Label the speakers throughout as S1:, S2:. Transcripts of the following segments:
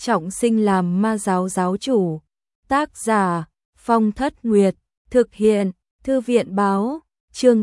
S1: trọng sinh làm ma giáo giáo chủ. Tác giả Phong Thất Nguyệt, thực hiện Thư viện báo, chương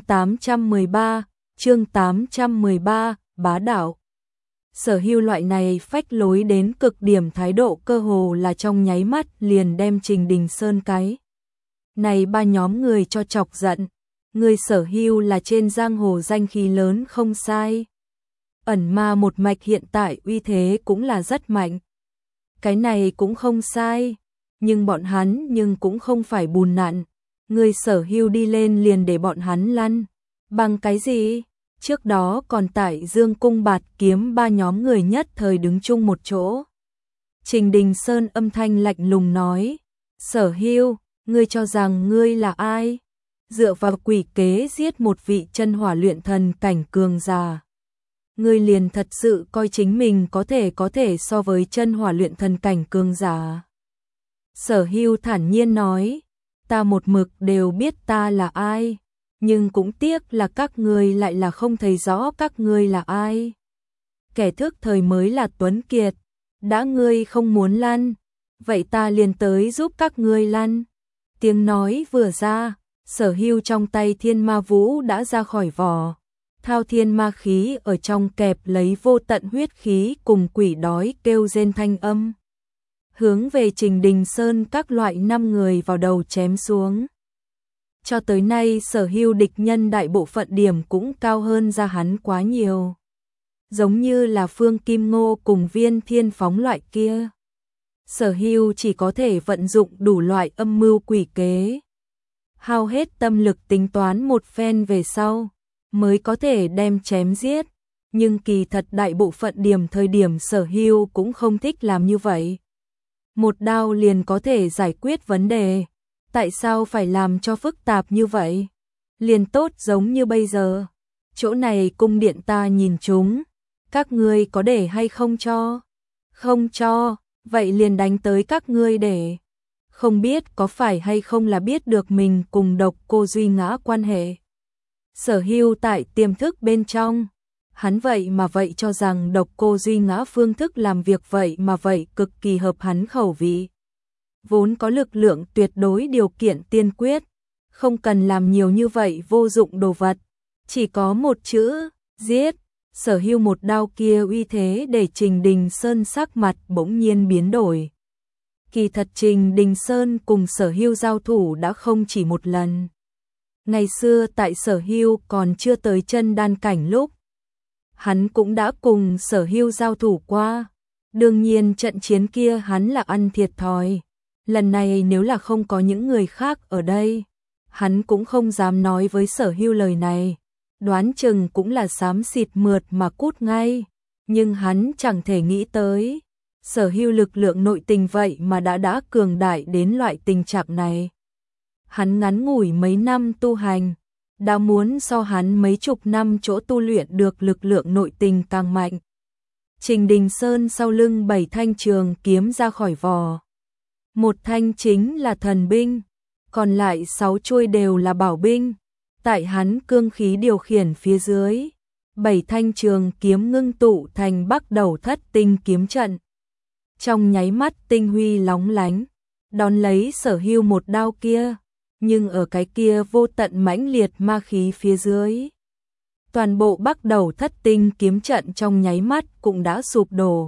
S1: 813, bá đạo. Sở Hưu loại này phách lối đến cực điểm thái độ cơ hồ là trong nháy mắt liền đem Trình Đình Sơn cái này ba nhóm người cho chọc giận. Người Sở Hưu là trên giang hồ danh khí lớn không sai. Ẩn ma một mạch hiện tại uy thế cũng là rất mạnh. Cái này cũng không sai, nhưng bọn hắn cũng không phải bùn nặn. Người Sở Hưu đi lên liền để bọn hắn lăn. Bằng cái gì? Trước đó còn tại Dương Cung Bạt Kiếm ba nhóm người nhất thời đứng chung một chỗ. Trình Đình Sơn âm thanh lạnh lùng nói, Sở Hưu, ngươi cho rằng ngươi là ai? Dựa vào quỷ kế giết một vị chân hỏa luyện thần cảnh cường giả. Ngươi liền thật sự coi chính mình có thể so với chân hỏa luyện thần cảnh cường giả. Sở Hưu thản nhiên nói, ta một mực đều biết ta là ai, nhưng cũng tiếc là các ngươi lại là không thấy rõ các ngươi là ai. Kẻ thức thời mới là tuấn kiệt, đã ngươi không muốn lăn, vậy ta liền tới giúp các ngươi lăn. Tiếng nói vừa ra, Sở Hưu trong tay thiên ma vũ đã ra khỏi vỏ. Thao thiên ma khí ở trong kẹp lấy vô tận huyết khí cùng quỷ đói kêu rên thanh âm. Hướng về Trình Đình Sơn các loại 5 người vào đầu chém xuống. Cho tới nay Sở Hưu địch nhân đại bộ phận điểm cũng cao hơn ra hắn quá nhiều. Giống như là Phương Kim Ngô cùng Viên Thiên Phóng loại kia. Sở Hưu chỉ có thể vận dụng đủ loại âm mưu quỷ kế. Hao hết tâm lực tính toán một phen về sau, mới có thể đem chém giết. Nhưng kỳ thật đại bộ phận thời điểm Sở Hưu cũng không thích làm như vậy. Một đao liền có thể giải quyết vấn đề. Tại sao phải làm cho phức tạp như vậy? Liền tốt giống như bây giờ. Chỗ này cung điện ta nhìn chúng. Các ngươi có để hay không cho? Không cho, vậy liền đánh tới các ngươi để. Không biết có phải hay không là biết được mình cùng Độc Cô Duy Ngã quan hệ. Sở Hưu tại tiềm thức bên trong. Hắn vậy cho rằng Độc Cô Duy Ngã phương thức làm việc vậy cực kỳ hợp hắn khẩu vị. Vốn có lực lượng tuyệt đối điều kiện tiên quyết, không cần làm nhiều như vậy vô dụng đồ vật, chỉ có một chữ, giết. Sở Hưu một đao kia uy thế để Trình Đình Sơn sắc mặt bỗng nhiên biến đổi. Kỳ thật Trình Đình Sơn cùng Sở Hưu giao thủ đã không chỉ một lần. Ngày xưa tại Sở Hưu còn chưa tới chân đan cảnh lúc, hắn cũng đã cùng Sở Hưu giao thủ qua. Đương nhiên trận chiến kia hắn là ăn thiệt thòi. Lần này nếu là không có những người khác ở đây, hắn cũng không dám nói với Sở Hưu lời này. Đoán chừng cũng là xám xịt mượt mà cút ngay. Nhưng hắn chẳng thể nghĩ tới, Sở Hưu lực lượng nội tình vậy mà đã cường đại đến loại tình trạng này. Hắn ngắn ngủi mấy năm tu hành, đã muốn so hắn mấy chục năm chỗ tu luyện được lực lượng nội tình càng mạnh. Trình Đình Sơn sau lưng 7 thanh trường kiếm ra khỏi vỏ. Một thanh chính là thần binh, còn lại 6 chuôi đều là bảo binh. Tại hắn cương khí điều khiển phía dưới, 7 thanh trường kiếm ngưng tụ thành Bắc Đầu Thất Tinh kiếm trận. Trong nháy mắt tinh huy lóng lánh, đón lấy Sở Hưu một đao kia, nhưng ở cái kia vô tận mãnh liệt ma khí phía dưới. Toàn bộ Bắc Đầu Thất Tinh kiếm trận trong nháy mắt cũng đã sụp đổ.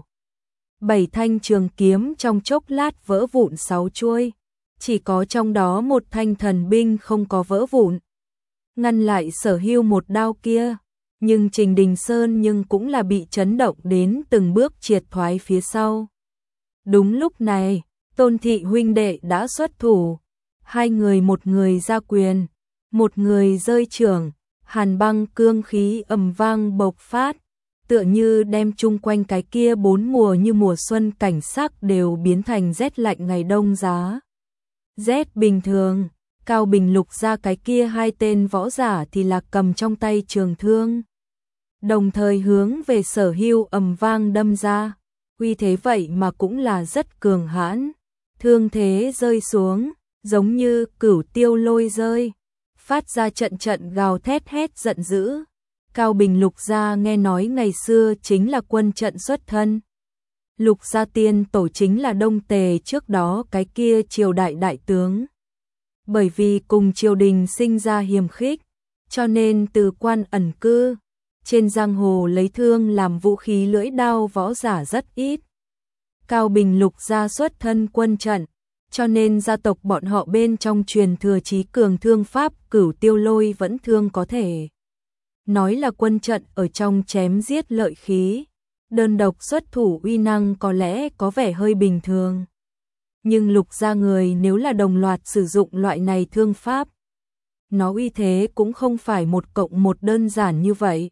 S1: 7 thanh trường kiếm trong chốc lát vỡ vụn 6 chuôi, chỉ có trong đó một thanh thần binh không có vỡ vụn. Ngăn lại Sở Hưu một đao kia, nhưng Trình Đình Sơn cũng là bị chấn động đến từng bước triệt thoái phía sau. Đúng lúc này, Tôn Thị huynh đệ đã xuất thủ. 2 người, một người ra quyền, một người rơi chưởng, hàn băng cương khí ầm vang bộc phát, tựa như đem chung quanh cái kia 4 mùa như mùa xuân cảnh sắc đều biến thành rét lạnh ngày đông giá. Rét bình thường, Cao Bình Lục ra cái kia 2 tên võ giả thì là cầm trong tay trường thương. Đồng thời hướng về Sở Hưu ầm vang đâm ra, uy thế vậy mà cũng là rất cường hãn. Thương thế rơi xuống, giống như cửu tiêu lôi rơi, phát ra trận trận gào thét hét giận dữ. Cao Bình Lục gia nghe nói ngày xưa chính là quân trận xuất thân. Lục gia tiên tổ chính là Đông Tề trước đó cái kia triều đại đại tướng. Bởi vì cùng triều đình sinh ra hiềm khích, cho nên từ quan ẩn cư, trên giang hồ lấy thương làm vũ khí lưỡi đao võ giả rất ít. Cao Bình Lục gia xuất thân quân trận, cho nên gia tộc bọn họ bên trong truyền thừa chí cường thương pháp Cửu Tiêu Lôi vẫn thương có thể. Nói là quân trận ở trong chém giết lợi khí, đơn độc xuất thủ uy năng có lẽ có vẻ hơi bình thường. Nhưng Lục gia người nếu là đồng loạt sử dụng loại này thương pháp, nó uy thế cũng không phải 1+1 đơn giản như vậy.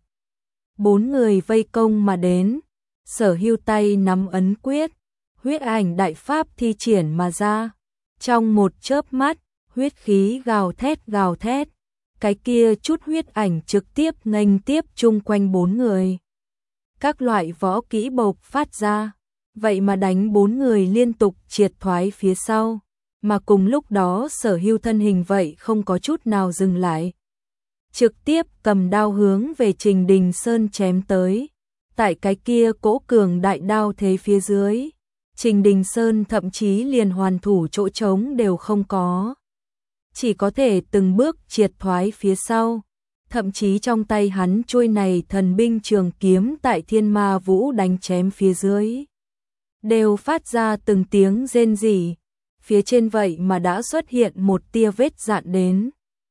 S1: 4 người vây công mà đến, Sở Hưu tay nắm ấn quyết, huyết ảnh đại pháp thi triển mà ra. Trong một chớp mắt, huyết khí gào thét, cái kia chút huyết ảnh trực tiếp nghênh tiếp chung quanh 4 người. Các loại võ kỹ bộc phát ra, vậy mà đánh 4 người liên tục triệt thoái phía sau, mà cùng lúc đó Sở Hưu thân hình vậy không có chút nào dừng lại. Trực tiếp cầm đao hướng về Trình Đình Sơn chém tới, tại cái kia cỗ cường đại đao thế phía dưới. Trình Đình Sơn thậm chí liền hoàn thủ chỗ trống đều không có. Chỉ có thể từng bước triệt thoái phía sau. Thậm chí trong tay hắn chuôi này thần binh trường kiếm tại Thiên Ma Vũ đánh chém phía dưới, đều phát ra từng tiếng rên rỉ. Phía trên vậy mà đã xuất hiện một tia vết dạn đến.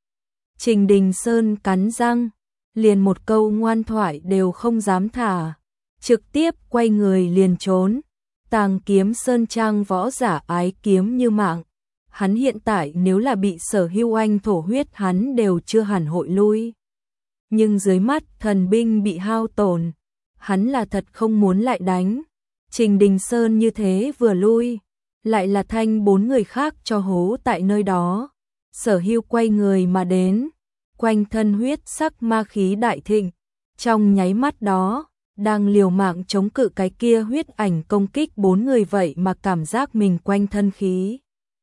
S1: Trình Đình Sơn cắn răng, liền một câu ngoan thoại đều không dám thả. Trực tiếp quay người liền trốn. Tàng Kiếm Sơn trang võ giả ái kiếm như mạng. Hắn hiện tại nếu là bị Sở Hưu Anh thổ huyết hắn đều chưa hẳn hội lui. Nhưng dưới mắt thần binh bị hao tổn, hắn là thật không muốn lại đánh. Trình Đình Sơn như thế vừa lui, lại là thanh 4 người khác cho hố tại nơi đó. Sở Hưu quay người mà đến, quanh thân huyết sắc ma khí đại thịnh. Trong nháy mắt đó, đang liều mạng chống cự cái kia huyết ảnh công kích 4 người vậy mà cảm giác mình quanh thân khí.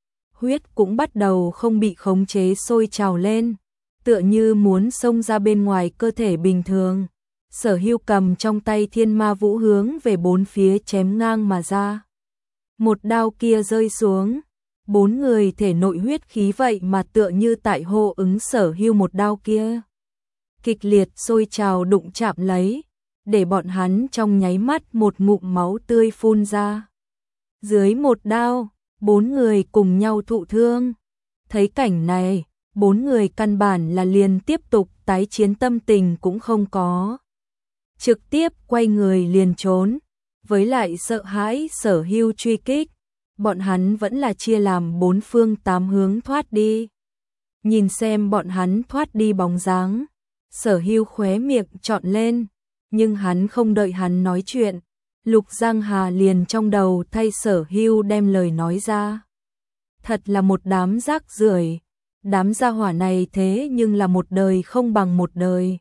S1: Huyết cũng bắt đầu không bị khống chế sôi trào lên, tựa như muốn xông ra bên ngoài cơ thể bình thường. Sở Hưu cầm trong tay Thiên Ma Vũ hướng về 4 phía chém ngang mà ra. Một đao kia rơi xuống, 4 người thể nội huyết khí vậy mà tựa như tại hô ứng Sở Hưu một đao kia. Kịch liệt sôi trào đụng chạm lấy, để bọn hắn trong nháy mắt một ngụm máu tươi phun ra. Dưới một đao, 4 người cùng nhau thụ thương. Thấy cảnh này, 4 người căn bản là liền tiếp tục tái chiến tâm tình cũng không có. Trực tiếp quay người liền trốn, với lại sợ hãi Sở Hưu truy kích, bọn hắn vẫn là chia làm 4 phương 8 hướng thoát đi. Nhìn xem bọn hắn thoát đi bóng dáng, Sở Hưu khóe miệng trọn lên, nhưng hắn không đợi hắn nói chuyện, Lục Giang Hà liền trong đầu thay Sở Hưu đem lời nói ra. Thật là một đám rác rưởi, đám gia hỏa này thế nhưng là một đời không bằng một đời.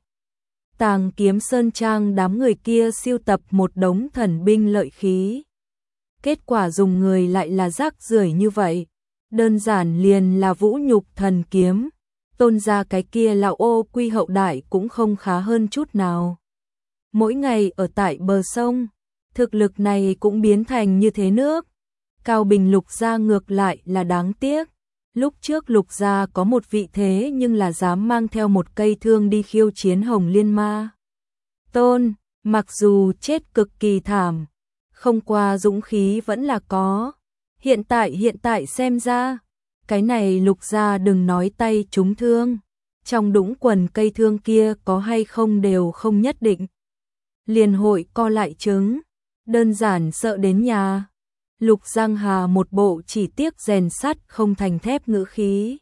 S1: Tàng Kiếm Sơn trang đám người kia siêu tập một đống thần binh lợi khí. Kết quả dùng người lại là rác rưởi như vậy, đơn giản liền là vũ nhục thần kiếm. Tôn gia cái kia lão ô quy hậu đại cũng không khá hơn chút nào. Mỗi ngày ở tại bờ sông, thực lực này cũng biến thành như thế nước. Cao Bình Lục gia ngược lại là đáng tiếc. Lúc trước Lục gia có một vị thế nhưng là dám mang theo một cây thương đi khiêu chiến Hồng Liên Ma Tôn, mặc dù chết cực kỳ thảm, không qua dũng khí vẫn là có. Hiện tại xem ra, cái này Lục gia đừng nói tay trúng thương, trong đũng quần cây thương kia có hay không đều không nhất định. Liền hội co lại trứng, đơn giản sợ đến nhà. Lục Giang Hà một bộ chỉ tiếc rèn sắt không thành thép ngữ khí.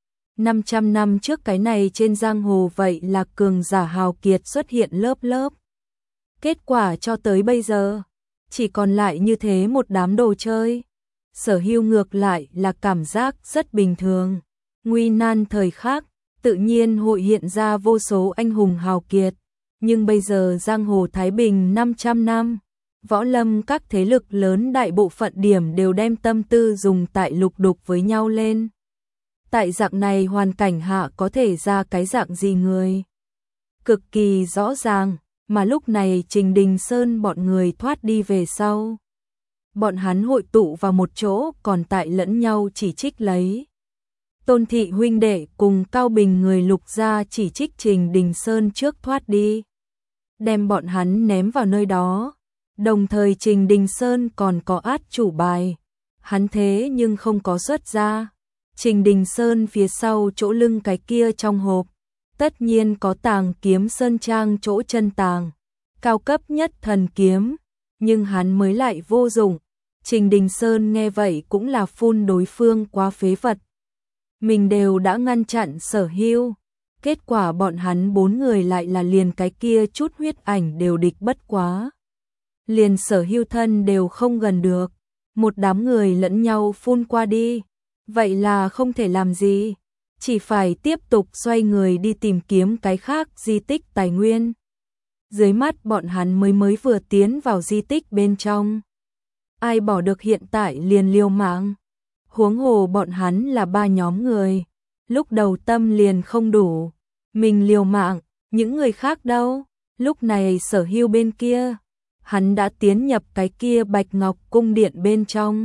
S1: 500 năm trước cái này trên giang hồ vậy là cường giả hào kiệt xuất hiện lớp lớp. Kết quả cho tới bây giờ, chỉ còn lại như thế một đám đồ chơi. Sở Hưu ngược lại là cảm giác rất bình thường. Nguy nan thời khắc, tự nhiên hội hiện ra vô số anh hùng hào kiệt. Nhưng bây giờ giang hồ Thái Bình 500 năm, võ lâm các thế lực lớn đại bộ phận điểm đều đem tâm tư dùng tại lục đục với nhau lên. Tại dạng này hoàn cảnh hạ có thể ra cái dạng gì người? Cực kỳ rõ ràng, mà lúc này Trình Đình Sơn bọn người thoát đi về sau. bọn hắn hội tụ vào một chỗ còn tại lẫn nhau chỉ trích lấy. Tôn Thị huynh đệ cùng Cao Bình người Lục gia chỉ trích Trình Đình Sơn trước thoát đi, đem bọn hắn ném vào nơi đó. Đồng thời Trình Đình Sơn còn có át chủ bài, hắn thế nhưng không có xuất ra. Trình Đình Sơn phía sau chỗ lưng cái kia trong hộp, tất nhiên có tàng kiếm sơn trang chỗ chân tàng, cao cấp nhất thần kiếm, nhưng hắn mới lại vô dụng. Trình Đình Sơn nghe vậy cũng là phun đối phương quá phế vật. Mình đều đã ngăn chặn Sở Hưu, kết quả bọn hắn 4 người lại là liền cái kia chút huyết ảnh đều địch bất quá. Liền Sở Hưu thân đều không gần được, một đám người lẫn nhau phun qua đi, vậy là không thể làm gì, chỉ phải tiếp tục xoay người đi tìm kiếm cái khác di tích tài nguyên. Dưới mắt bọn hắn mới vừa tiến vào di tích bên trong, ai bỏ được hiện tại liền liều mạng. Huống hồ bọn hắn là 3 nhóm người, lúc đầu tâm liền không đủ, mình liều mạng, những người khác đâu? Lúc này Sở Hưu bên kia, hắn đã tiến nhập cái kia Bạch Ngọc cung điện bên trong.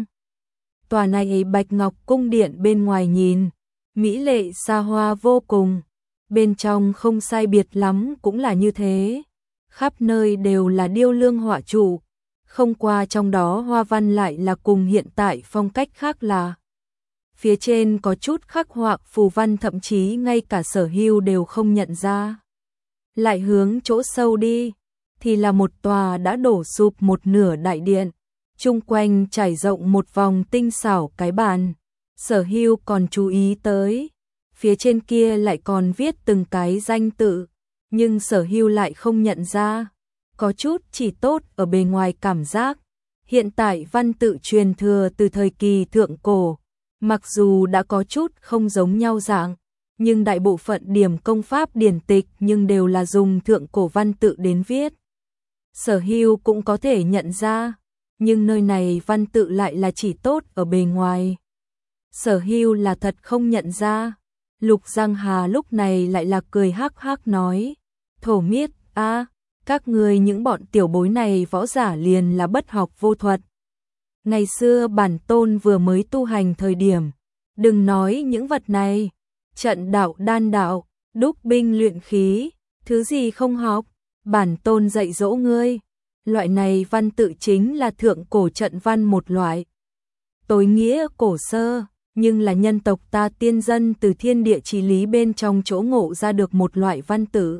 S1: Tòa này Bạch Ngọc cung điện bên ngoài nhìn, mỹ lệ xa hoa vô cùng, bên trong không sai biệt lắm cũng là như thế, khắp nơi đều là điêu lương họa trụ, không qua trong đó hoa văn lại là cùng hiện tại phong cách khác lạ. Phía trên có chút khắc họa phù văn thậm chí ngay cả Sở Hưu đều không nhận ra. Lại hướng chỗ sâu đi, thì là một tòa đã đổ sụp một nửa đại điện, chung quanh trải rộng một vòng tinh xảo cái bàn. Sở Hưu còn chú ý tới, phía trên kia lại còn viết từng cái danh tự, nhưng Sở Hưu lại không nhận ra, có chút chỉ tốt ở bề ngoài cảm giác. Hiện tại văn tự truyền thừa từ thời kỳ thượng cổ, mặc dù đã có chút không giống nhau dạng, nhưng đại bộ phận điểm công pháp điển tịch nhưng đều là dùng thượng cổ văn tự đến viết. Sở Hưu cũng có thể nhận ra, nhưng nơi này văn tự lại là chỉ tốt ở bề ngoài. Sở Hưu là thật không nhận ra. Lục Giang Hà lúc này lại là cười hắc hắc nói, thổ miết, các người những bọn tiểu bối này võ giả liền là bất học vô thuật. Ngày xưa bản tôn vừa mới tu hành thời điểm, đừng nói những vật này, trận đạo đan đạo, đúc binh luyện khí, thứ gì không học, bản tôn dạy dỗ ngươi. Loại này văn tự chính là thượng cổ trận văn một loại. Tối nghĩa cổ sơ, nhưng là nhân tộc ta tiên dân từ thiên địa chí lý bên trong chỗ ngộ ra được một loại văn tự.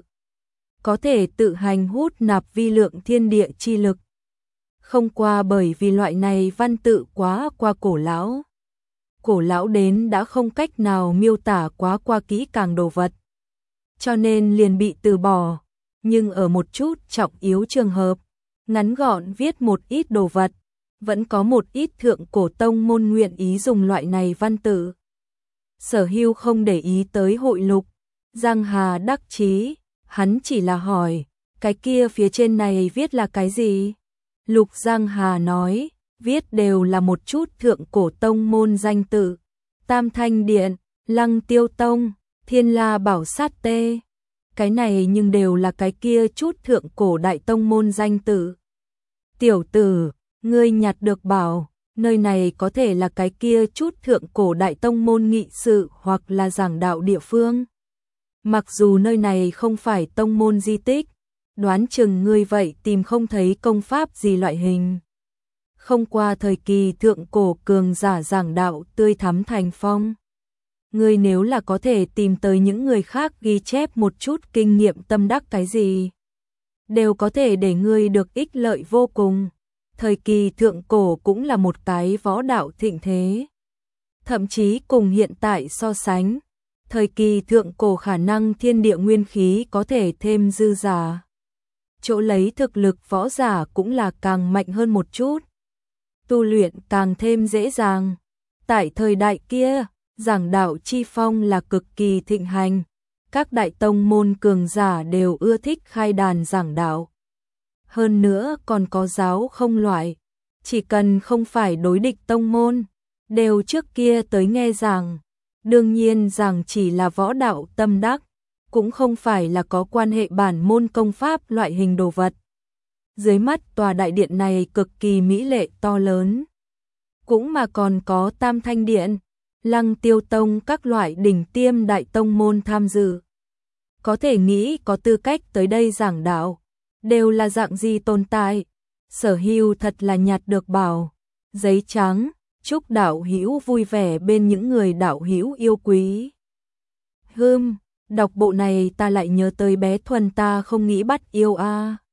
S1: Có thể tự hành hút nạp vi lượng thiên địa chi lực. Không qua bởi vì loại này văn tự quá qua cổ lão. Cổ lão đến đã không cách nào miêu tả quá qua kỹ càng đồ vật. Cho nên liền bị từ bỏ. Nhưng ở một chút trọng yếu trường hợp, ngắn gọn viết một ít đồ vật, vẫn có một ít thượng cổ tông môn nguyện ý dùng loại này văn tự. Sở Hưu không để ý tới hội lục, Giang Hà đắc chí, hắn chỉ là hỏi, cái kia phía trên này viết là cái gì? Lục Giang Hà nói, viết đều là một chút thượng cổ tông môn danh tự, Tam Thanh Điện, Lăng Tiêu Tông, Thiên La Bảo Sát Tê. Cái này nhưng đều là cái kia chút thượng cổ đại tông môn danh tự. Tiểu tử, ngươi nhặt được bảo, nơi này có thể là cái kia chút thượng cổ đại tông môn nghị sự hoặc là giảng đạo địa phương. Mặc dù nơi này không phải tông môn di tích, đoán chừng ngươi vậy tìm không thấy công pháp gì loại hình. Không qua thời kỳ thượng cổ cường giả giảng đạo tươi thắm thành phong. Ngươi nếu là có thể tìm tới những người khác ghi chép một chút kinh nghiệm tâm đắc cái gì, đều có thể để ngươi được ích lợi vô cùng. Thời kỳ thượng cổ cũng là một cái võ đạo thịnh thế. Thậm chí cùng hiện tại so sánh, thời kỳ thượng cổ khả năng thiên địa nguyên khí có thể thêm dư giả. Chỗ lấy thực lực võ giả cũng là càng mạnh hơn một chút. Tu luyện càng thêm dễ dàng. Tại thời đại kia, giảng đạo chi phong là cực kỳ thịnh hành. Các đại tông môn cường giả đều ưa thích khai đàn giảng đạo. Hơn nữa còn có giáo không loại, chỉ cần không phải đối địch tông môn, đều trước kia tới nghe giảng. Đương nhiên giảng chỉ là võ đạo tâm đắc, cũng không phải là có quan hệ bản môn công pháp loại hình đồ vật. Dưới mắt tòa đại điện này cực kỳ mỹ lệ to lớn. Cũng mà còn có Tam Thanh Điện, Lăng Tiêu Tông các loại đỉnh tiêm đại tông môn tham dự. Có thể nghĩ có tư cách tới đây giảng đạo, đều là dạng gì tồn tại. Sở Hưu thật là nhặt được bảo, giấy trắng, chúc đạo hữu vui vẻ bên những người đạo hữu yêu quý. Đọc bộ này ta lại nhớ tới bé Thuần ta không nghĩ bắt yêu a.